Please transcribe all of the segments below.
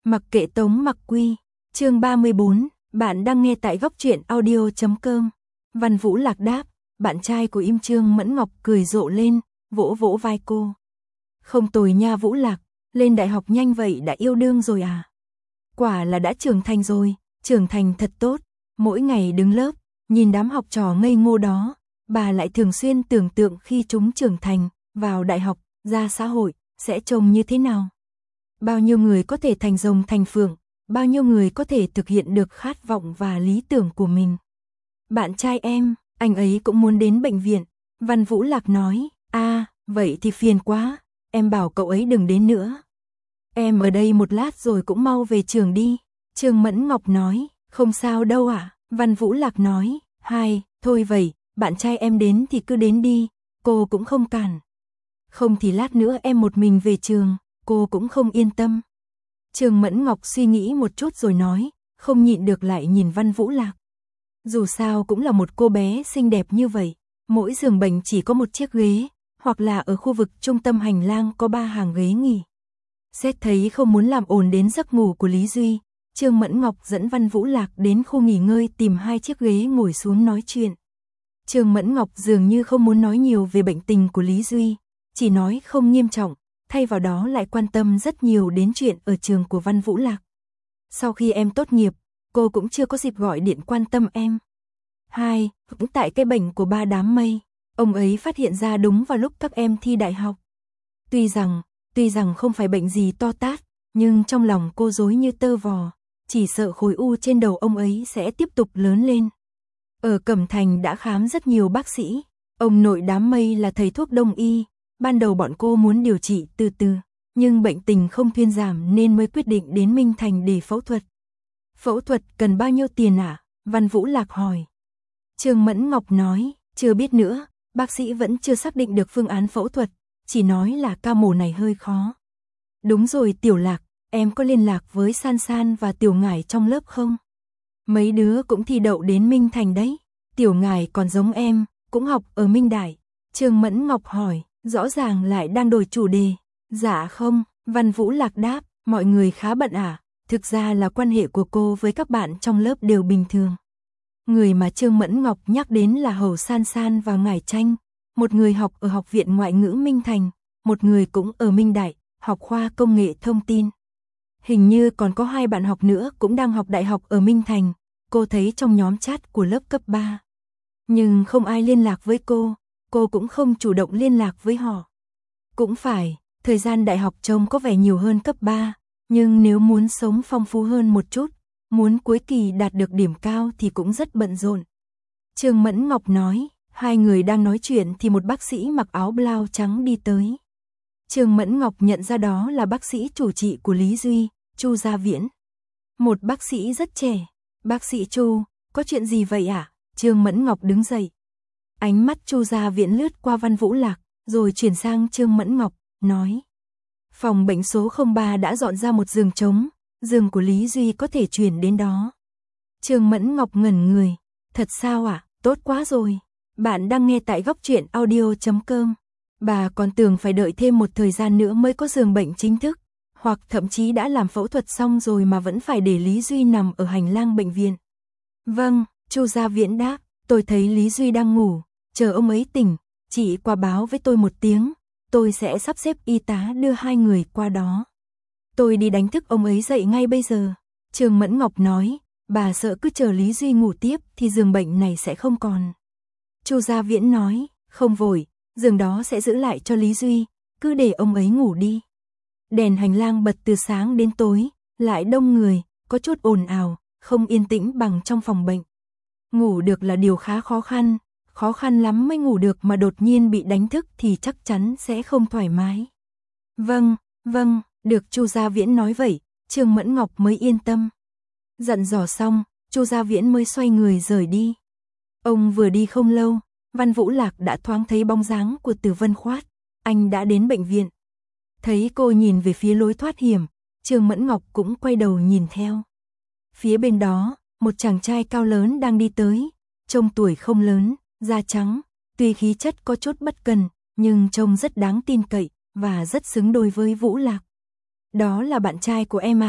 Mặc kệ Tống Mặc Quy, chương 34, bạn đang nghe tại góc truyện audio.com. Văn Vũ Lạc đáp, bạn trai của Im Trương Mẫn Ngọc cười rộ lên, vỗ vỗ vai cô. Không tồi nha Vũ Lạc, lên đại học nhanh vậy đã yêu đương rồi à? Quả là đã trưởng thành rồi, trưởng thành thật tốt, mỗi ngày đứng lớp, nhìn đám học trò ngây ngô đó, bà lại thường xuyên tưởng tượng khi chúng trưởng thành, vào đại học, ra xã hội, sẽ trông như thế nào? Bao nhiêu người có thể thành rồng thành phượng, bao nhiêu người có thể thực hiện được khát vọng và lý tưởng của mình. Bạn trai em, anh ấy cũng muốn đến bệnh viện, Văn Vũ Lạc nói, vậy thì phiền quá, em bảo cậu ấy đừng đến nữa. Em ở đây một lát rồi cũng mau về trường đi, Trương Mẫn Ngọc nói, không sao đâu ạ, Văn Vũ Lạc nói, thôi vậy, bạn trai em đến thì cứ đến đi, cô cũng không cản. Không thì lát nữa em một mình về trường, cô cũng không yên tâm. Trương Mẫn Ngọc suy nghĩ một chút rồi nói, không nhịn được lại nhìn Văn Vũ Lạc. Dù sao cũng là một cô bé xinh đẹp như vậy, mỗi giường bệnh chỉ có một chiếc ghế, hoặc là ở khu vực trung tâm hành lang có 3 hàng ghế nghỉ. Xét thấy không muốn làm ồn đến giấc ngủ của Lý Duy, Trương Mẫn Ngọc dẫn Văn Vũ Lạc đến khu nghỉ ngơi tìm 2 chiếc ghế ngồi xuống nói chuyện. Trương Mẫn Ngọc dường như không muốn nói nhiều về bệnh tình của Lý Duy, chỉ nói không nghiêm trọng, thay vào đó lại quan tâm rất nhiều đến chuyện ở trường của Văn Vũ Lạc. Sau khi em tốt nghiệp, cô cũng chưa có dịp gọi điện quan tâm em. Cũng tại cái bệnh của ba đám mây, ông ấy phát hiện ra đúng vào lúc các em thi đại học. Tuy rằng không phải bệnh gì to tát, nhưng trong lòng cô rối như tơ vò, chỉ sợ khối u trên đầu ông ấy sẽ tiếp tục lớn lên. Ở Cẩm Thành đã khám rất nhiều bác sĩ, ông nội đám mây là thầy thuốc đông y, ban đầu bọn cô muốn điều trị từ từ, nhưng bệnh tình không thuyên giảm nên mới quyết định đến Minh Thành để phẫu thuật. Phẫu thuật cần bao nhiêu tiền ạ? Văn Vũ Lạc hỏi. Trương Mẫn Ngọc nói, chưa biết nữa, bác sĩ vẫn chưa xác định được phương án phẫu thuật, chỉ nói là ca mổ này hơi khó. Đúng rồi Tiểu Lạc, em có liên lạc với San San và Tiểu Ngải trong lớp không? Mấy đứa cũng thi đậu đến Minh Thành đấy, Tiểu Ngải còn giống em, cũng học ở Minh Đại. Trương Mẫn Ngọc hỏi, rõ ràng lại đang đổi chủ đề. Dạ không, Văn Vũ Lạc đáp, mọi người khá bận à, thực ra là quan hệ của cô với các bạn trong lớp đều bình thường. Người mà Trương Mẫn Ngọc nhắc đến là Hầu San San và Ngải Tranh, một người học ở Học viện Ngoại ngữ Minh Thành, một người cũng ở Minh Đại, học khoa công nghệ thông tin. Hình như còn có 2 bạn học nữa cũng đang học đại học ở Minh Thành, cô thấy trong nhóm chat của lớp cấp 3. Nhưng không ai liên lạc với cô cũng không chủ động liên lạc với họ. Cũng phải, thời gian đại học trông có vẻ nhiều hơn cấp 3, nhưng nếu muốn sống phong phú hơn một chút, muốn cuối kỳ đạt được điểm cao thì cũng rất bận rộn. Trương Mẫn Ngọc nói, 2 người đang nói chuyện thì một bác sĩ mặc áo blau trắng đi tới. Trương Mẫn Ngọc nhận ra đó là bác sĩ chủ trị của Lý Duy, Chu Gia Viễn. Một bác sĩ rất trẻ. Bác sĩ Chu, có chuyện gì vậy ạ? Trương Mẫn Ngọc đứng dậy. Ánh mắt Chu Gia Viễn lướt qua Văn Vũ Lạc, rồi chuyển sang Trương Mẫn Ngọc, nói. Phòng bệnh số 03 đã dọn ra một giường trống, giường của Lý Duy có thể chuyển đến đó. Trương Mẫn Ngọc ngẩn người. Thật sao ạ? Tốt quá rồi. Bạn đang nghe tại góc truyện audio.com. Bà còn tưởng phải đợi thêm một thời gian nữa mới có giường bệnh chính thức, hoặc thậm chí đã làm phẫu thuật xong rồi mà vẫn phải để Lý Duy nằm ở hành lang bệnh viện. Vâng, Chu Gia Viễn đáp, tôi thấy Lý Duy đang ngủ, chờ ông ấy tỉnh, chị qua báo với tôi một tiếng, tôi sẽ sắp xếp y tá đưa 2 người qua đó. Tôi đi đánh thức ông ấy dậy ngay bây giờ. Trương Mẫn Ngọc nói, bà sợ cứ chờ Lý Duy ngủ tiếp thì giường bệnh này sẽ không còn. Chu Gia Viễn nói, không vội, giường đó sẽ giữ lại cho Lý Duy, cứ để ông ấy ngủ đi. Đèn hành lang bật từ sáng đến tối, lại đông người, có chút ồn ào, không yên tĩnh bằng trong phòng bệnh. Ngủ được là điều khá khó khăn lắm mới ngủ được mà đột nhiên bị đánh thức thì chắc chắn sẽ không thoải mái. Vâng, được Chu Gia Viễn nói vậy, Trương Mẫn Ngọc mới yên tâm. Dặn dò xong, Chu Gia Viễn mới xoay người rời đi. Ông vừa đi không lâu, Văn Vũ Lạc đã thoáng thấy bóng dáng của Từ Vân Khoát, anh đã đến bệnh viện. Thấy cô nhìn về phía lối thoát hiểm, Trương Mẫn Ngọc cũng quay đầu nhìn theo. Phía bên đó, một chàng trai cao lớn đang đi tới, trông tuổi không lớn, da trắng, tuy khí chất có chút bất cần, nhưng trông rất đáng tin cậy và rất xứng đôi với Vũ Lạc. Đó là bạn trai của em à?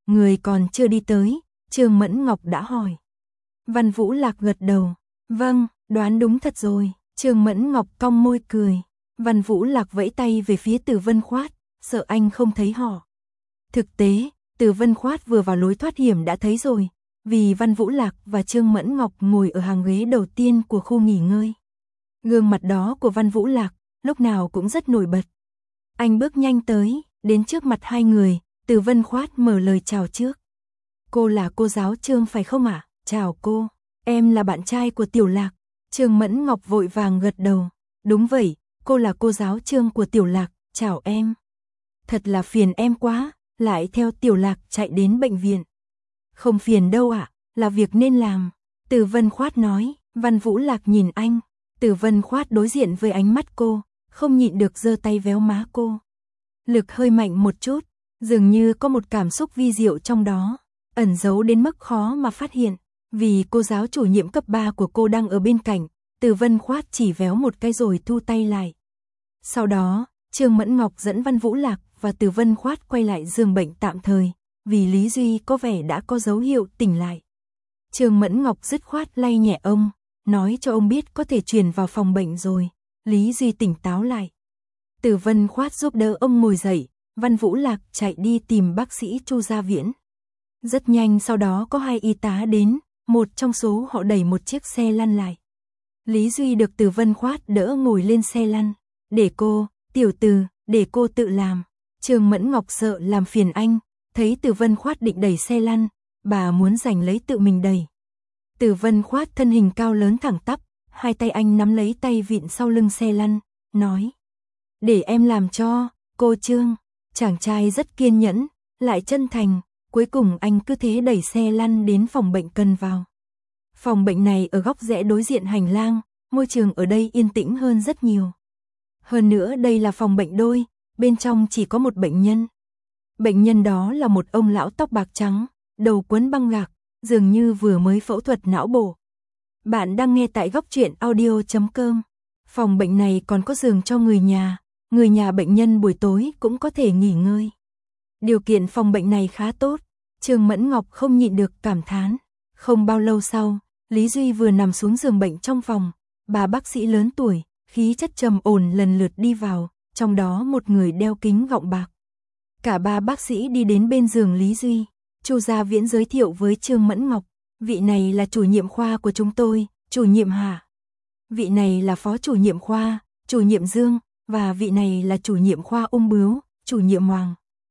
người còn chưa đi tới, Trương Mẫn Ngọc đã hỏi. Văn Vũ Lạc gật đầu, vâng, đoán đúng thật rồi. Trương Mẫn Ngọc cong môi cười. Văn Vũ Lạc vẫy tay về phía Từ Vân Khoát, sợ anh không thấy họ. Thực tế, Từ Vân Khoát vừa vào lối thoát hiểm đã thấy rồi, vì Văn Vũ Lạc và Trương Mẫn Ngọc ngồi ở hàng ghế đầu tiên của khu nghỉ ngơi. Gương mặt đó của Văn Vũ Lạc, lúc nào cũng rất nổi bật. Anh bước nhanh tới, đến trước mặt hai người, Từ Vân Khoát mở lời chào trước. Cô là cô giáo Trương phải không ạ? Chào cô, em là bạn trai của Tiểu Lạc. Trương Mẫn Ngọc vội vàng gật đầu. Đúng vậy, cô là cô giáo Trương của Tiểu Lạc, chào em. Thật là phiền em quá, lại theo Tiểu Lạc chạy đến bệnh viện. Không phiền đâu ạ, là việc nên làm. Từ Vân Khoát nói. Văn Vũ Lạc nhìn anh. Từ Vân Khoát đối diện với ánh mắt cô, không nhịn được giơ tay véo má cô. Lực hơi mạnh một chút, dường như có một cảm xúc vi diệu trong đó, ẩn giấu đến mức khó mà phát hiện. Vì cô giáo chủ nhiệm cấp 3 của cô đang ở bên cạnh, Từ Vân Khoát chỉ véo một cái rồi thu tay lại. Sau đó, Trương Mẫn Ngọc dẫn Văn Vũ Lạc và Từ Vân Khoát quay lại giường bệnh tạm thời, vì Lý Duy có vẻ đã có dấu hiệu tỉnh lại. Trương Mẫn Ngọc dứt khoát lay nhẹ ông, nói cho ông biết có thể chuyển vào phòng bệnh rồi. Lý Duy tỉnh táo lại. Từ Vân Khoát giúp đỡ ông ngồi dậy, Văn Vũ Lạc chạy đi tìm bác sĩ Chu Gia Viễn. Rất nhanh sau đó có hai y tá đến, một trong số họ đẩy một chiếc xe lăn lại. Lý Duy được Từ Vân Khoát đỡ ngồi lên xe lăn. Để cô, tiểu Từ, để cô tự làm. Trương Mẫn Ngọc sợ làm phiền anh, thấy Từ Vân Khoát định đẩy xe lăn, bà muốn giành lấy tự mình đẩy. Từ Vân Khoát thân hình cao lớn thẳng tắp, hai tay anh nắm lấy tay vịn sau lưng xe lăn, nói. Để em làm cho, cô Trương. Chàng trai rất kiên nhẫn, lại chân thành, cuối cùng anh cứ thế đẩy xe lăn đến phòng bệnh cần vào. Phòng bệnh này ở góc rẽ đối diện hành lang, môi trường ở đây yên tĩnh hơn rất nhiều. Hơn nữa đây là phòng bệnh đôi, bên trong chỉ có một bệnh nhân. Bệnh nhân đó là một ông lão tóc bạc trắng, đầu quấn băng gạc, dường như vừa mới phẫu thuật não bộ. Bạn đang nghe tại góc truyện audio.com. Phòng bệnh này còn có giường cho người nhà bệnh nhân buổi tối cũng có thể nghỉ ngơi. Điều kiện phòng bệnh này khá tốt, Trương Mẫn Ngọc không nhịn được cảm thán. Không bao lâu sau, Lý Duy vừa nằm xuống giường bệnh trong phòng, bà bác sĩ lớn tuổi, khí chất trầm ổn lần lượt đi vào, trong đó một người đeo kính gọng bạc. Cả ba bác sĩ đi đến bên giường Lý Duy, Chu Gia Viễn giới thiệu với Trương Mẫn Ngọc, vị này là chủ nhiệm khoa của chúng tôi, chủ nhiệm Hà. Vị này là phó chủ nhiệm khoa, chủ nhiệm Dương, và vị này là chủ nhiệm khoa ung bướu, chủ nhiệm Hoàng.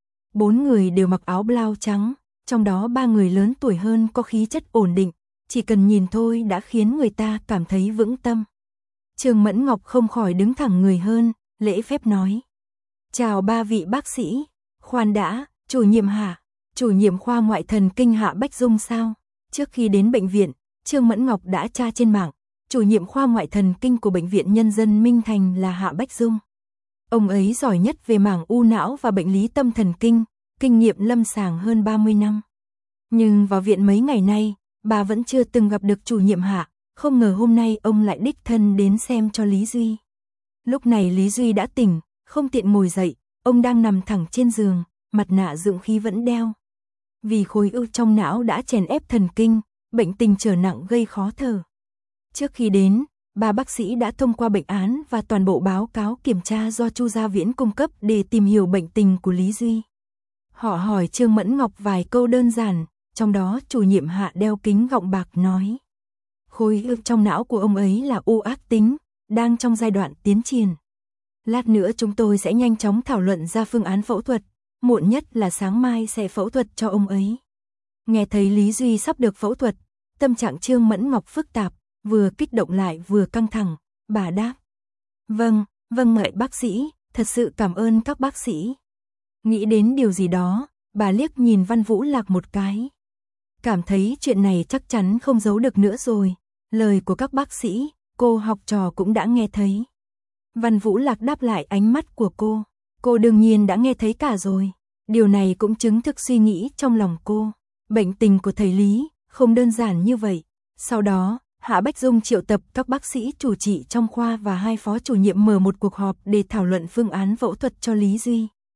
4 người đều mặc áo blau trắng, trong đó 3 người lớn tuổi hơn có khí chất ổn định, chỉ cần nhìn thôi đã khiến người ta cảm thấy vững tâm. Trương Mẫn Ngọc không khỏi đứng thẳng người hơn, lễ phép nói. Chào ba vị bác sĩ, khoan đã, chủ nhiệm Hạ, chủ nhiệm khoa ngoại thần kinh Hạ Bách Dung sao? Trước khi đến bệnh viện, Trương Mẫn Ngọc đã tra trên mạng, chủ nhiệm khoa ngoại thần kinh của Bệnh viện Nhân dân Minh Thành là Hạ Bách Dung. Ông ấy giỏi nhất về mảng u não và bệnh lý tâm thần kinh, kinh nghiệm lâm sàng hơn 30 năm. Nhưng vào viện mấy ngày nay, bà vẫn chưa từng gặp được chủ nhiệm Hạ, không ngờ hôm nay ông lại đích thân đến xem cho Lý Duy. Lúc này Lý Duy đã tỉnh, không tiện ngồi dậy, ông đang nằm thẳng trên giường, mặt nạ dưỡng khí vẫn đeo. Vì khối u trong não đã chèn ép thần kinh, bệnh tình trở nặng gây khó thở. Trước khi đến, ba bác sĩ đã thông qua bệnh án và toàn bộ báo cáo kiểm tra do Chu Gia Viễn cung cấp để tìm hiểu bệnh tình của Lý Duy. Họ hỏi Trương Mẫn Ngọc vài câu đơn giản, trong đó chủ nhiệm Hạ đeo kính gọng bạc nói. Khối u trong não của ông ấy là u ác tính, đang trong giai đoạn tiến triển. Lát nữa chúng tôi sẽ nhanh chóng thảo luận ra phương án phẫu thuật, muộn nhất là sáng mai sẽ phẫu thuật cho ông ấy. Nghe thấy Lý Duy sắp được phẫu thuật, tâm trạng Trương Mẫn Ngọc phức tạp, vừa kích động lại vừa căng thẳng, bà đáp. Vâng, mời bác sĩ, thật sự cảm ơn các bác sĩ. Nghĩ đến điều gì đó, bà liếc nhìn Văn Vũ Lạc một cái. Cảm thấy chuyện này chắc chắn không giấu được nữa rồi, lời của các bác sĩ, cô học trò cũng đã nghe thấy. Văn Vũ Lạc đáp lại ánh mắt của cô đương nhiên đã nghe thấy cả rồi. Điều này cũng chứng thực suy nghĩ trong lòng cô. Bệnh tình của thầy Lý không đơn giản như vậy. Sau đó, Hạ Bách Dung triệu tập các bác sĩ chủ trị trong khoa và 2 phó chủ nhiệm mở một cuộc họp để thảo luận phương án phẫu thuật cho Lý Duy.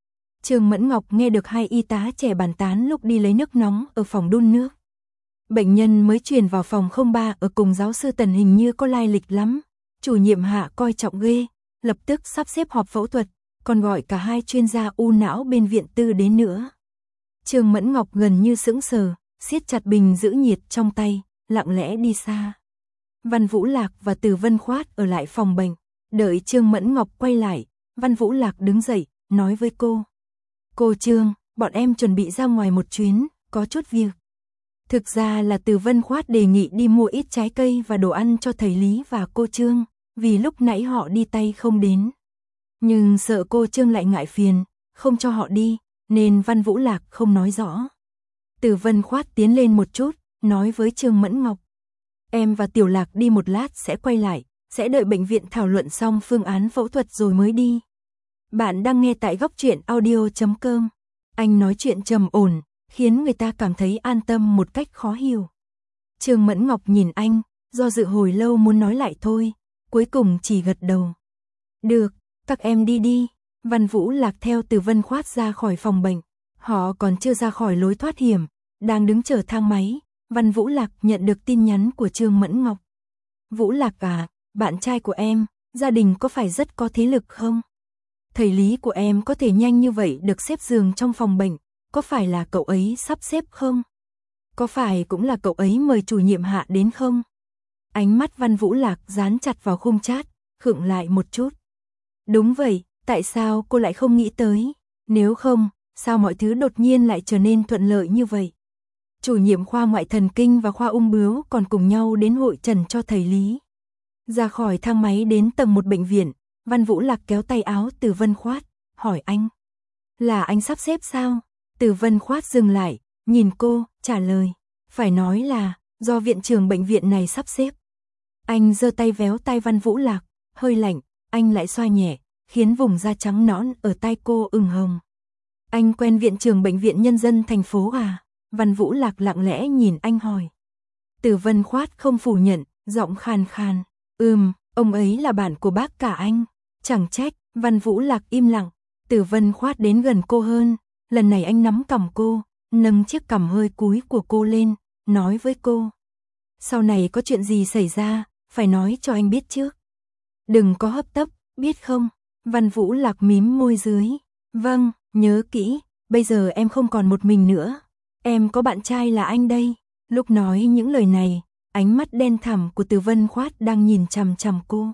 Trương Mẫn Ngọc nghe được hai y tá trẻ bàn tán lúc đi lấy nước nóng ở phòng đun nước. Bệnh nhân mới chuyển vào phòng 03 ở cùng giáo sư Tần hình như có lai lịch lắm. Chủ nhiệm Hạ coi trọng ghê, lập tức sắp xếp họp phẫu thuật, còn gọi cả hai chuyên gia u não bên viện tư đến nữa. Trương Mẫn Ngọc gần như sững sờ, siết chặt bình giữ nhiệt trong tay, lặng lẽ đi xa. Văn Vũ Lạc và Từ Vân Khoát ở lại phòng bệnh, đợi Trương Mẫn Ngọc quay lại, Văn Vũ Lạc đứng dậy, nói với cô. Cô Trương, bọn em chuẩn bị ra ngoài một chuyến, có chút việc. Thực ra là Từ Vân Khoát đề nghị đi mua ít trái cây và đồ ăn cho thầy Lý và cô Trương, vì lúc nãy họ đi tay không đến. Nhưng sợ cô Trương lại ngại phiền, không cho họ đi, nên Văn Vũ Lạc không nói rõ. Từ Vân Khoát tiến lên một chút, nói với Trương Mẫn Ngọc. Em và Tiểu Lạc đi một lát sẽ quay lại, sẽ đợi bệnh viện thảo luận xong phương án phẫu thuật rồi mới đi. Bạn đang nghe tại góc truyện audio.com. Anh nói chuyện trầm ổn, khiến người ta cảm thấy an tâm một cách khó hiểu. Trương Mẫn Ngọc nhìn anh, do dự hồi lâu muốn nói lại thôi, cuối cùng chỉ gật đầu. Được, các em đi đi. Văn Vũ Lạc theo Từ Vân Khoát ra khỏi phòng bệnh. Họ còn chưa ra khỏi lối thoát hiểm, đang đứng chờ thang máy. Văn Vũ Lạc nhận được tin nhắn của Trương Mẫn Ngọc. Vũ Lạc à, bạn trai của em, gia đình có phải rất có thế lực không? Thầy Lý của em có thể nhanh như vậy được xếp giường trong phòng bệnh, có phải là cậu ấy sắp xếp không? Có phải cũng là cậu ấy mời chủ nhiệm Hạ đến không? Ánh mắt Văn Vũ Lạc dán chặt vào khung chat, khựng lại một chút. Đúng vậy, tại sao cô lại không nghĩ tới? Nếu không, sao mọi thứ đột nhiên lại trở nên thuận lợi như vậy? Chủ nhiệm khoa ngoại thần kinh và khoa ung bướu còn cùng nhau đến hội trần cho thầy Lý. Ra khỏi thang máy đến tầng 1 bệnh viện, Văn Vũ Lạc kéo tay áo Từ Vân Khoát, hỏi anh. Là anh sắp xếp sao? Từ Vân Khoát dừng lại, nhìn cô, trả lời. Phải nói là, do viện trưởng bệnh viện này sắp xếp. Anh giơ tay véo tay Văn Vũ Lạc, hơi lạnh, anh lại xoa nhẹ, khiến vùng da trắng nõn ở tay cô ửng hồng. Anh quen viện trưởng bệnh viện nhân dân thành phố à? Văn Vũ Lạc lặng lẽ nhìn anh hỏi. Từ Vân Khoát không phủ nhận, giọng khàn khàn. Ông ấy là bạn của bác cả anh. Chẳng trách. Văn Vũ Lạc im lặng. Từ Vân Khoát đến gần cô hơn. Lần này anh nắm cằm cô, nâng chiếc cằm hơi cúi của cô lên, nói với cô. Sau này có chuyện gì xảy ra, phải nói cho anh biết trước. Đừng có hấp tấp, biết không? Văn Vũ Lạc mím môi dưới. Vâng, nhớ kỹ, bây giờ em không còn một mình nữa. Em có bạn trai là anh đây. Lúc nói những lời này, ánh mắt đen thẳm của Từ Vân Khoát đang nhìn chằm chằm cô.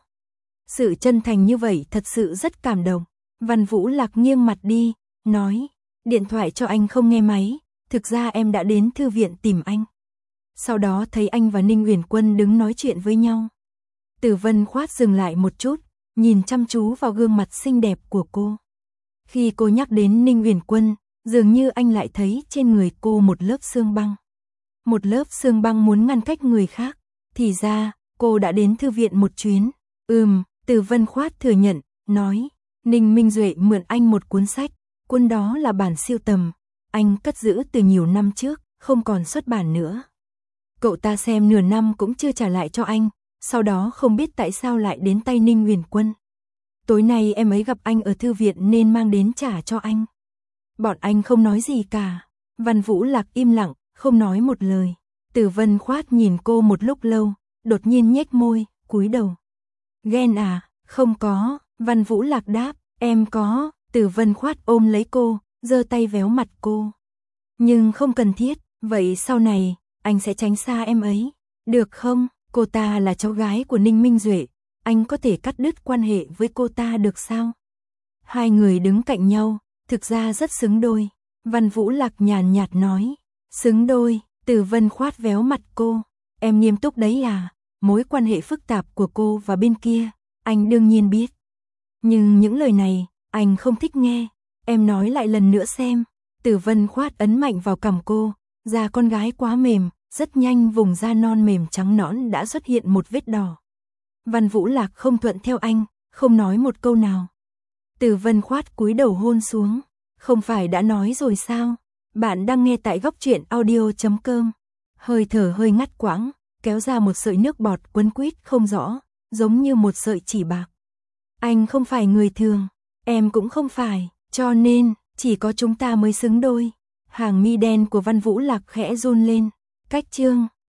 Sự chân thành như vậy thật sự rất cảm động. Văn Vũ Lạc nghiêng mặt đi, nói, điện thoại cho anh không nghe máy, thực ra em đã đến thư viện tìm anh. Sau đó thấy anh và Ninh Uyển Quân đứng nói chuyện với nhau. Từ Vân Khoát dừng lại một chút, nhìn chăm chú vào gương mặt xinh đẹp của cô. Khi cô nhắc đến Ninh Uyển Quân, dường như anh lại thấy trên người cô một lớp xương băng. Một lớp xương băng muốn ngăn cách người khác. Thì ra, cô đã đến thư viện một chuyến. Từ Vân Khoát thừa nhận, nói, Ninh Minh Duệ mượn anh một cuốn sách. Cuốn đó là bản siêu tầm. Anh cất giữ từ nhiều năm trước, không còn xuất bản nữa. Cậu ta xem nửa năm cũng chưa trả lại cho anh. Sau đó không biết tại sao lại đến tay Ninh Uyển Quân. Tối nay em ấy gặp anh ở thư viện nên mang đến trả cho anh. Bọn anh không nói gì cả. Văn Vũ Lạc im lặng, không nói một lời. Từ Vân Khoát nhìn cô một lúc lâu, đột nhiên nhếch môi, cúi đầu. Ghen à? Không có. Văn Vũ Lạc đáp, em có. Từ Vân Khoát ôm lấy cô, giơ tay véo mặt cô. Nhưng không cần thiết, vậy sau này, anh sẽ tránh xa em ấy. Được không? Cô ta là cháu gái của Ninh Minh Duệ. Anh có thể cắt đứt quan hệ với cô ta được sao? Hai người đứng cạnh nhau, thực ra rất xứng đôi. Văn Vũ Lạc nhàn nhạt nói. Xứng đôi. Từ Vân Khoát véo mặt cô. Em nghiêm túc đấy à? Mối quan hệ phức tạp của cô và bên kia, anh đương nhiên biết. Nhưng những lời này, anh không thích nghe. Em nói lại lần nữa xem. Từ Vân Khoát ấn mạnh vào cằm cô. Da con gái quá mềm, rất nhanh vùng da non mềm trắng nõn đã xuất hiện một vết đỏ. Văn Vũ Lạc không thuận theo anh, không nói một câu nào. Từ Vân Khoát cúi đầu hôn xuống. Không phải đã nói rồi sao? Bạn đang nghe tại góc truyện audio.com. Hơi thở hơi ngắt quãng, kéo ra một sợi nước bọt quấn quýt không rõ, giống như một sợi chỉ bạc. Anh không phải người thường, em cũng không phải, cho nên, chỉ có chúng ta mới xứng đôi. Hàng mi đen của Văn Vũ Lạc khẽ run lên. Cách chương